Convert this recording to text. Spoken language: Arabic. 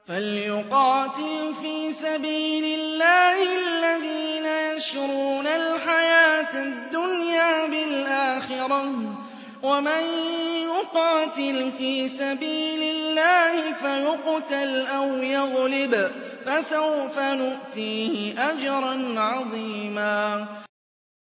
فَلْيُقَاتِلْ فِي سَبِيلِ اللَّهِ الَّذِينَ يَشْرُونَ الْحَيَاةَ الدُّنْيَا بِالْآخِرَةِ ۖ وَمَن يُقَاتِلْ فِي سَبِيلِ اللَّهِ فَيُقْتَلْ أَوْ يَغْلِبْ فَسَوْفَ نُؤْتِيهِ أَجْرًا عَظِيمًا